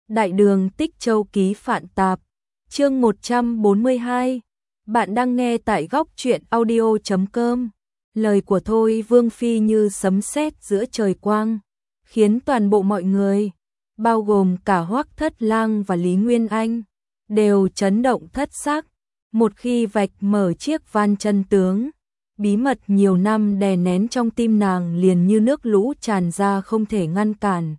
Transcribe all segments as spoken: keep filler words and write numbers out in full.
Đại đường Tích Châu ký Phạn Tạp, chương một trăm bốn mươi hai. Bạn đang nghe tại góc truyện audio chấm com. Lời của Thôi Vương Phi như sấm sét giữa trời quang, khiến toàn bộ mọi người, bao gồm cả Hoắc Thất Lang và Lý Nguyên Anh, đều chấn động thất xác. Một khi vạch mở chiếc van chân tướng, bí mật nhiều năm đè nén trong tim nàng liền như nước lũ tràn ra không thể ngăn cản.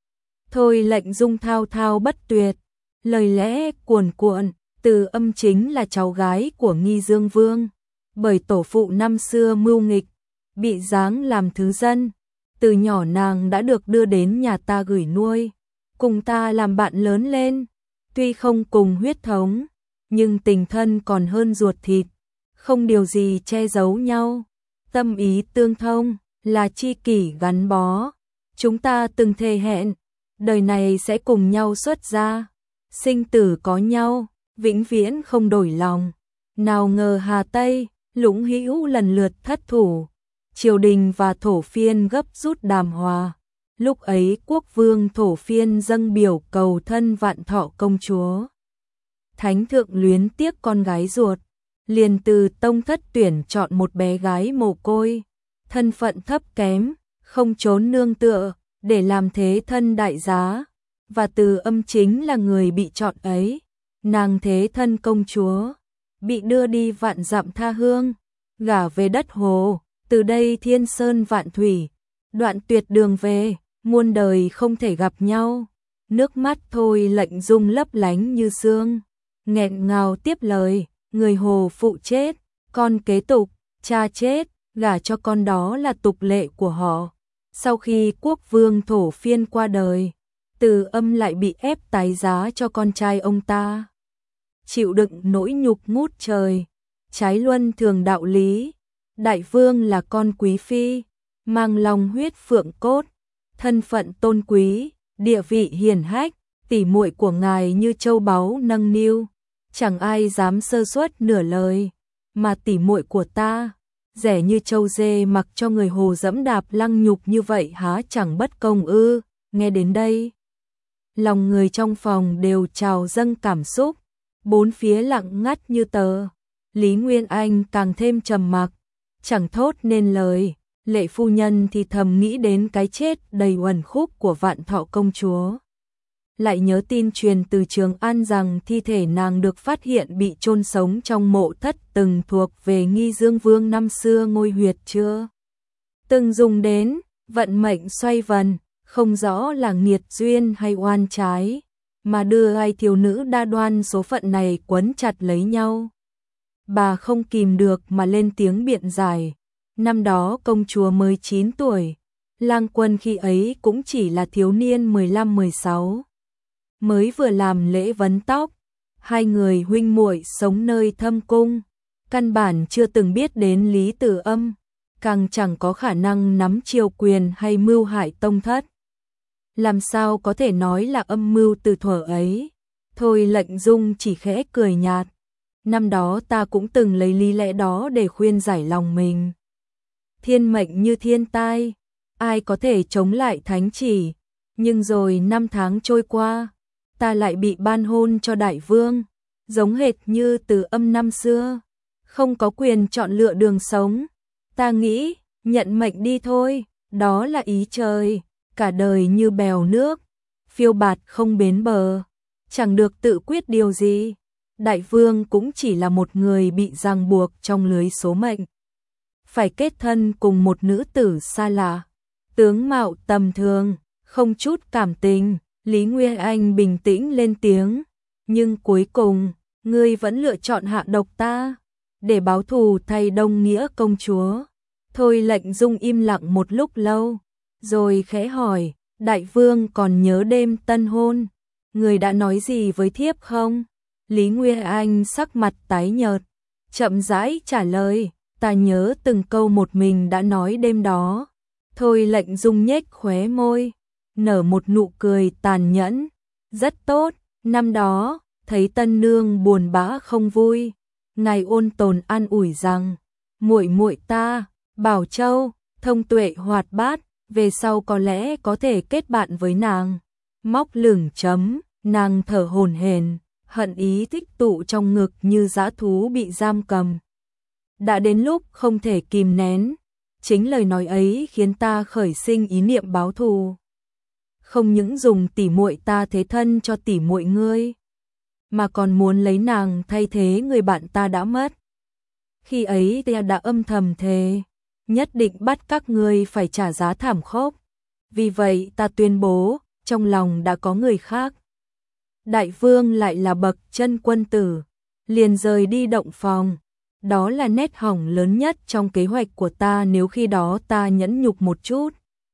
Thôi Lệnh Dung thao thao bất tuyệt, lời lẽ cuồn cuộn. Từ Âm chính là cháu gái của Nghi Dương Vương, bởi tổ phụ năm xưa mưu nghịch, bị giáng làm thứ dân. Từ nhỏ nàng đã được đưa đến nhà ta gửi nuôi, cùng ta làm bạn lớn lên. Tuy không cùng huyết thống, nhưng tình thân còn hơn ruột thịt, không điều gì che giấu nhau. Tâm ý tương thông, là tri kỷ gắn bó. Chúng ta từng thề hẹn, đời này sẽ cùng nhau xuất gia, sinh tử có nhau, vĩnh viễn không đổi lòng. Nào ngờ Hà Tây, Lũng Hữu lần lượt thất thủ, triều đình và thổ phiên gấp rút đàm hòa. Lúc ấy quốc vương thổ phiên dâng biểu cầu thân Vạn Thọ công chúa. Thánh thượng luyến tiếc con gái ruột, liền từ tông thất tuyển chọn một bé gái mồ côi, thân phận thấp kém, không trốn nương tựa, để làm thế thân đại giá. Và Từ Âm chính là người bị chọn ấy. Nàng thế thân công chúa, bị đưa đi vạn dặm tha hương, gả về đất Hồ, từ đây thiên sơn vạn thủy, đoạn tuyệt đường về, muôn đời không thể gặp nhau. Nước mắt Thôi Lệnh Dung lấp lánh như sương, nghẹn ngào tiếp lời, người Hồ phụ chết, con kế tục, cha chết, gả cho con đó là tục lệ của họ. Sau khi quốc vương thổ phiên qua đời, Từ Âm lại bị ép tái giá cho con trai ông ta. Chịu đựng nỗi nhục ngút trời, trái luân thường đạo lý. Đại vương là con quý phi, mang lòng huyết phượng cốt, thân phận tôn quý, địa vị hiển hách, tỉ muội của ngài như châu báu nâng niu, chẳng ai dám sơ suất nửa lời. Mà tỉ muội của ta, rẻ như châu dê mặc cho người Hồ dẫm đạp lăng nhục như vậy há chẳng bất công ư? Nghe đến đây, lòng người trong phòng đều trào dâng cảm xúc. Bốn phía lặng ngắt như tờ. Lý Nguyên Anh càng thêm trầm mặc, chẳng thốt nên lời. Lệ phu nhân thì thầm nghĩ đến cái chết đầy uẩn khúc của Vạn Thọ công chúa. Lại nhớ tin truyền từ Trường An rằng thi thể nàng được phát hiện bị chôn sống trong mộ thất từng thuộc về Nghi Dương Vương năm xưa ngôi huyệt chưa từng dùng đến. Vận mệnh xoay vần, không rõ là nghiệt duyên hay oan trái, mà đưa hai thiếu nữ đa đoan số phận này quấn chặt lấy nhau. Bà không kìm được mà lên tiếng biện giải. Năm đó công chúa mới chín tuổi, Lang Quân khi ấy cũng chỉ là thiếu niên mười lăm mười sáu, mới vừa làm lễ vấn tóc. Hai người huynh muội sống nơi thâm cung, căn bản chưa từng biết đến Lý Từ Âm, càng chẳng có khả năng nắm triều quyền hay mưu hại tông thất. Làm sao có thể nói là âm mưu từ thuở ấy? Thôi Lệnh Dung chỉ khẽ cười nhạt. Năm đó ta cũng từng lấy lý lẽ đó để khuyên giải lòng mình. Thiên mệnh như thiên tai, ai có thể chống lại thánh chỉ? Nhưng rồi năm tháng trôi qua, ta lại bị ban hôn cho đại vương, giống hệt như Từ Âm năm xưa, không có quyền chọn lựa đường sống. Ta nghĩ, nhận mệnh đi thôi, đó là ý trời. Cả đời như bèo nước, phiêu bạt không bến bờ, chẳng được tự quyết điều gì. Đại vương cũng chỉ là một người bị ràng buộc trong lưới số mệnh, phải kết thân cùng một nữ tử xa lạ, tướng mạo tầm thường, không chút cảm tình. Lý Nguyên Anh bình tĩnh lên tiếng, nhưng cuối cùng, ngươi vẫn lựa chọn hạ độc ta, để báo thù thay Đông Nghĩa công chúa. Thôi Lệnh Dung im lặng một lúc lâu, rồi khẽ hỏi, đại vương còn nhớ đêm tân hôn, người đã nói gì với thiếp không? Lý Nguyên Anh sắc mặt tái nhợt, chậm rãi trả lời, ta nhớ từng câu một mình đã nói đêm đó. Thôi Lệnh Dung nhếch khóe môi, nở một nụ cười tàn nhẫn, rất tốt, năm đó, thấy tân nương buồn bã không vui, ngài ôn tồn an ủi rằng, muội muội ta, Bảo Châu, thông tuệ hoạt bát, về sau có lẽ có thể kết bạn với nàng. Móc lửng chấm, Nàng thở hổn hển, hận ý tích tụ trong ngực như dã thú bị giam cầm. Đã đến lúc không thể kìm nén, chính lời nói ấy khiến ta khởi sinh ý niệm báo thù. Không những dùng tỉ muội ta thế thân cho tỉ muội ngươi, mà còn muốn lấy nàng thay thế người bạn ta đã mất. Khi ấy ta đã âm thầm thề, nhất định bắt các ngươi phải trả giá thảm khốc. Vì vậy ta tuyên bố, trong lòng đã có người khác. Đại vương lại là bậc chân quân tử, liền rời đi động phòng. Đó là nét hỏng lớn nhất trong kế hoạch của ta nếu khi đó ta nhẫn nhục một chút.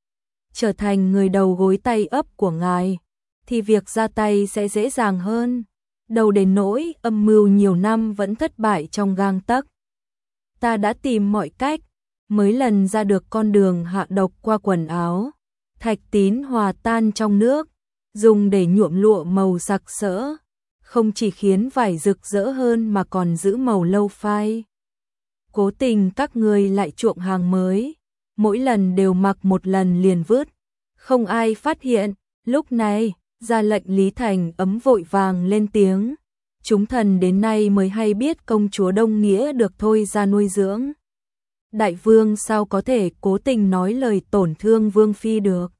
Trở thành người đầu gối tay ấp của ngài, thì việc ra tay sẽ dễ dàng hơn. Đầu đến nỗi âm mưu nhiều năm vẫn thất bại trong gang tấc. Ta đã tìm mọi cách, mới lần ra được con đường hạ độc qua quần áo. Thạch tín hòa tan trong nước, dùng để nhuộm lụa màu sặc sỡ, không chỉ khiến vải rực rỡ hơn mà còn giữ màu lâu phai. Cố tình các ngươi lại chuộng hàng mới, mỗi lần đều mặc một lần liền vứt, không ai phát hiện. Lúc này, ra lệnh Lý Thành ấm vội vàng lên tiếng. Chúng thần đến nay mới hay biết công chúa Đông Nghĩa được thôi ra nuôi dưỡng. Đại vương sao có thể cố tình nói lời tổn thương vương phi được?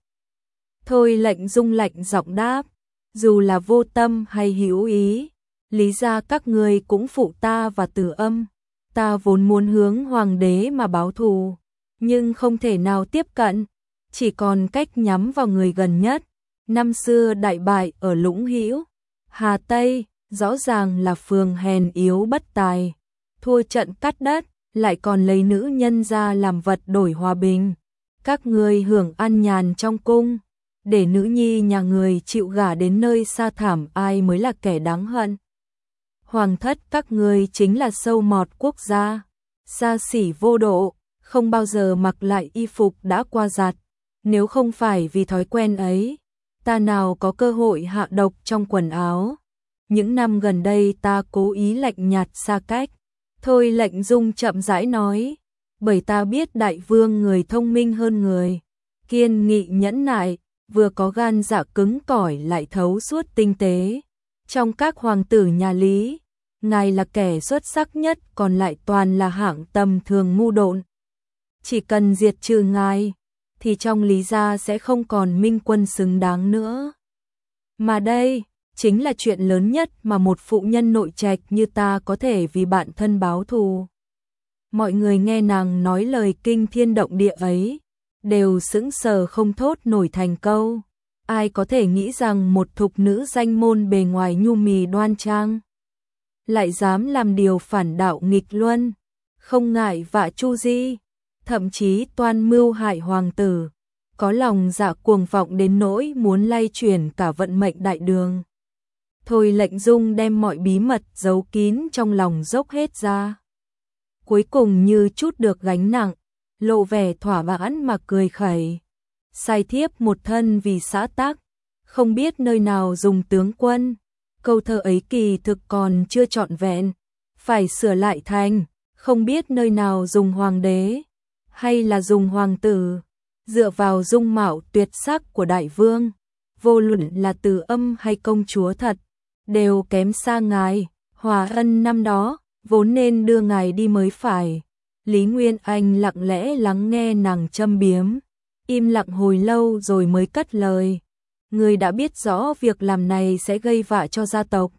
Thôi lệnh Dung lạnh giọng đáp, dù là vô tâm hay hữu ý, lý ra các ngươi cũng phụ ta và Tử Âm. Ta vốn muốn hướng hoàng đế mà báo thù, nhưng không thể nào tiếp cận, chỉ còn cách nhắm vào người gần nhất. Năm xưa đại bại ở Lũng Hữu, Hà Tây, rõ ràng là phường hèn yếu bất tài, thua trận cắt đất, lại còn lấy nữ nhân ra làm vật đổi hòa bình. Các ngươi hưởng an nhàn trong cung, để nữ nhi nhà người chịu gả đến nơi xa thảm, ai mới là kẻ đáng hận. Hoàng thất các ngươi chính là sâu mọt quốc gia, xa xỉ vô độ, không bao giờ mặc lại y phục đã qua giặt. Nếu không phải vì thói quen ấy, ta nào có cơ hội hạ độc trong quần áo. Những năm gần đây ta cố ý lạnh nhạt xa cách. Thôi lệnh Dung chậm rãi nói, bởi ta biết đại vương người thông minh hơn người, kiên nghị nhẫn nại, vừa có gan dạ cứng cỏi lại thấu suốt tinh tế. Trong các hoàng tử nhà Lý, ngài là kẻ xuất sắc nhất, còn lại toàn là hạng tầm thường ngu độn. Chỉ cần diệt trừ ngài, thì trong Lý gia sẽ không còn minh quân xứng đáng nữa. Mà đây chính là chuyện lớn nhất mà một phụ nhân nội trạch như ta có thể vì bạn thân báo thù. Mọi người nghe nàng nói lời kinh thiên động địa ấy, đều sững sờ không thốt nổi thành câu. Ai có thể nghĩ rằng một thục nữ danh môn bề ngoài nhu mì đoan trang, lại dám làm điều phản đạo nghịch luân, không ngại vạ chu di, thậm chí toan mưu hại hoàng tử, có lòng dạ cuồng vọng đến nỗi muốn lay chuyển cả vận mệnh đại đường. Thôi lệnh Dung đem mọi bí mật giấu kín trong lòng dốc hết ra. Cuối cùng như chút được gánh nặng, lộ vẻ thỏa mãn mà cười khẩy. Sai thiếp một thân vì xã tắc, không biết nơi nào dùng tướng quân. Câu thơ ấy kỳ thực còn chưa trọn vẹn, phải sửa lại thành không biết nơi nào dùng hoàng đế, hay là dùng hoàng tử. Dựa vào dung mạo tuyệt sắc của đại vương, vô luận là Từ Âm hay công chúa thật, đều kém xa ngài. Hòa ân năm đó, vốn nên đưa ngài đi mới phải. Lý Nguyên Anh lặng lẽ lắng nghe nàng châm biếm, im lặng hồi lâu rồi mới cất lời. Ngươi đã biết rõ việc làm này sẽ gây vạ cho gia tộc,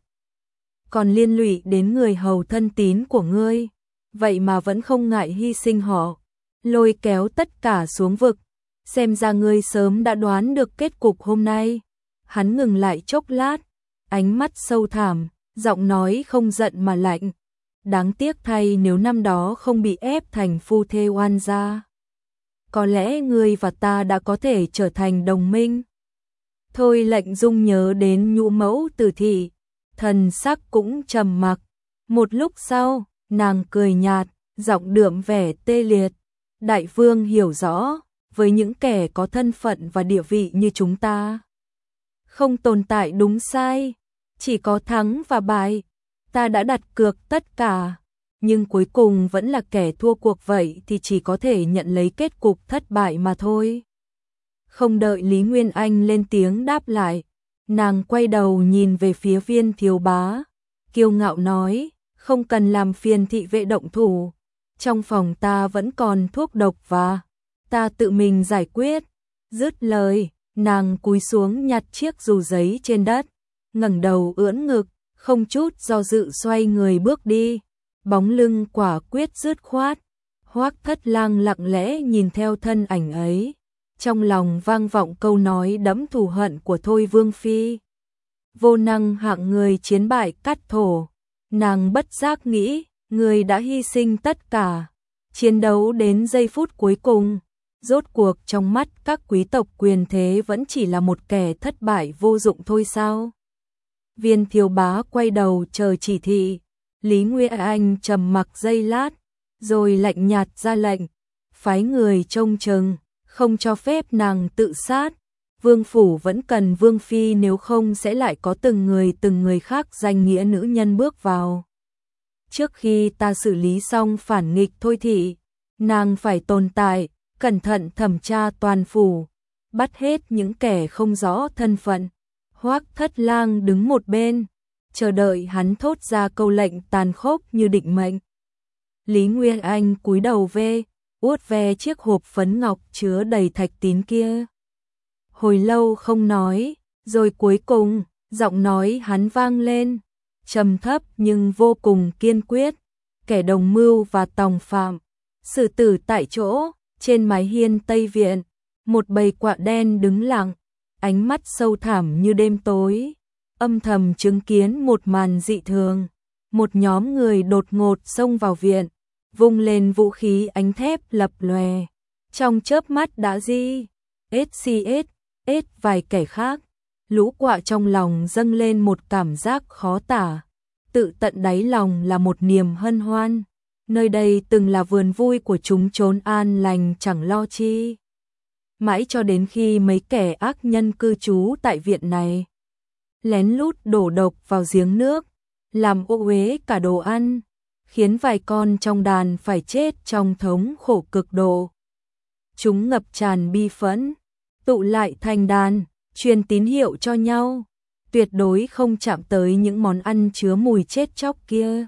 còn liên lụy đến người hầu thân tín của ngươi, vậy mà vẫn không ngại hy sinh họ, lôi kéo tất cả xuống vực. Xem ra ngươi sớm đã đoán được kết cục hôm nay. Hắn ngừng lại chốc lát, ánh mắt sâu thẳm, giọng nói không giận mà lạnh. Đáng tiếc thay, nếu năm đó không bị ép thành phu thê oan gia, có lẽ ngươi và ta đã có thể trở thành đồng minh. Thôi lệnh Dung nhớ đến nhũ mẫu Từ thị, thần sắc cũng trầm mặc. Một lúc sau, nàng cười nhạt, giọng đượm vẻ tê liệt. Đại vương hiểu rõ, với những kẻ có thân phận và địa vị như chúng ta, không tồn tại đúng sai, chỉ có thắng và bại. Ta đã đặt cược tất cả, nhưng cuối cùng vẫn là kẻ thua cuộc, vậy thì chỉ có thể nhận lấy kết cục thất bại mà thôi. Không đợi Lý Nguyên Anh lên tiếng đáp lại, Nàng quay đầu nhìn về phía Viên thiếu bá, kiêu ngạo nói, không cần làm phiền thị vệ động thủ, trong phòng ta vẫn còn thuốc độc và ta tự mình giải quyết. Dứt lời, nàng cúi xuống nhặt chiếc dù giấy trên đất, ngẩng đầu ưỡn ngực, không chút do dự xoay người bước đi, bóng lưng quả quyết dứt khoát. Hoắc Thất Lang lặng lẽ nhìn theo thân ảnh ấy, trong lòng vang vọng câu nói đẫm thù hận của Thôi Vương phi. Vô năng hạng người chiến bại cắt thổ, nàng bất giác nghĩ, người đã hy sinh tất cả, chiến đấu đến giây phút cuối cùng, rốt cuộc trong mắt các quý tộc quyền thế vẫn chỉ là một kẻ thất bại vô dụng thôi sao? Viên thiếu bá quay đầu chờ chỉ thị, Lý Nguyên Anh trầm mặc giây lát, rồi lạnh nhạt ra lệnh, phái người trông chừng, không cho phép nàng tự sát. Vương phủ vẫn cần vương phi, nếu không sẽ lại có từng người từng người khác danh nghĩa nữ nhân bước vào. Trước khi ta xử lý xong phản nghịch Thôi thị, nàng phải tồn tại, cẩn thận thẩm tra toàn phủ, bắt hết những kẻ không rõ thân phận. Hoắc Thất Lang đứng một bên, chờ đợi hắn thốt ra câu lệnh tàn khốc như định mệnh. Lý Nguyên Anh cúi đầu về, uốt ve chiếc hộp phấn ngọc chứa đầy thạch tín kia. Hồi lâu không nói, rồi cuối cùng, giọng nói hắn vang lên, trầm thấp nhưng vô cùng kiên quyết, kẻ đồng mưu và tòng phạm, xử tử tại chỗ. Trên mái hiên Tây Viện, một bầy quạ đen đứng lặng, ánh mắt sâu thẳm như đêm tối, âm thầm chứng kiến một màn dị thường. Một nhóm người đột ngột xông vào viện, vung lên vũ khí ánh thép lập lòe, trong chớp mắt đã di ét xê ét ét vài kẻ khác. Lũ quạ trong lòng dâng lên một cảm giác khó tả, tự tận đáy lòng là một niềm hân hoan. Nơi đây từng là vườn vui của chúng, trốn an lành chẳng lo chi. Mãi cho đến khi mấy kẻ ác nhân cư trú tại viện này lén lút đổ độc vào giếng nước, làm ô uế cả đồ ăn, khiến vài con trong đàn phải chết trong thống khổ cực độ. Chúng ngập tràn bi phẫn, tụ lại thành đàn, truyền tín hiệu cho nhau, tuyệt đối không chạm tới những món ăn chứa mùi chết chóc kia.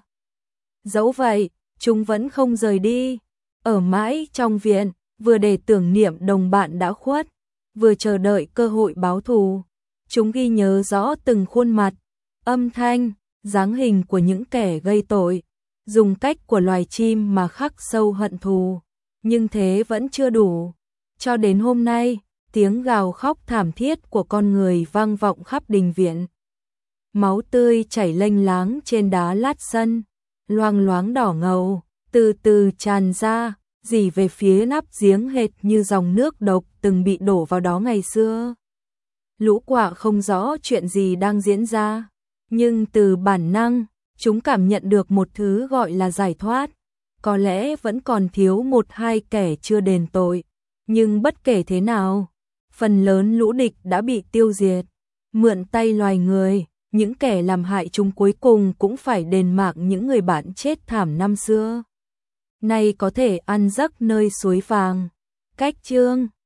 Dẫu vậy, chúng vẫn không rời đi, ở mãi trong viện, vừa để tưởng niệm đồng bạn đã khuất, vừa chờ đợi cơ hội báo thù. Chúng ghi nhớ rõ từng khuôn mặt, âm thanh, dáng hình của những kẻ gây tội, dùng cách của loài chim mà khắc sâu hận thù. Nhưng thế vẫn chưa đủ. Cho đến hôm nay, tiếng gào khóc thảm thiết của con người vang vọng khắp đình viện. Máu tươi chảy lênh láng trên đá lát sân, loang loáng đỏ ngầu, từ từ tràn ra, rỉ về phía nắp giếng hệt như dòng nước độc từng bị đổ vào đó ngày xưa. Lũ quạ không rõ chuyện gì đang diễn ra, nhưng từ bản năng, chúng cảm nhận được một thứ gọi là giải thoát. Có lẽ vẫn còn thiếu một hai kẻ chưa đền tội, nhưng bất kể thế nào, phần lớn lũ địch đã bị tiêu diệt. Mượn tay loài người, những kẻ làm hại chúng cuối cùng cũng phải đền mạng những người bạn chết thảm năm xưa. Nay có thể ăn giấc nơi suối vàng. Cách chương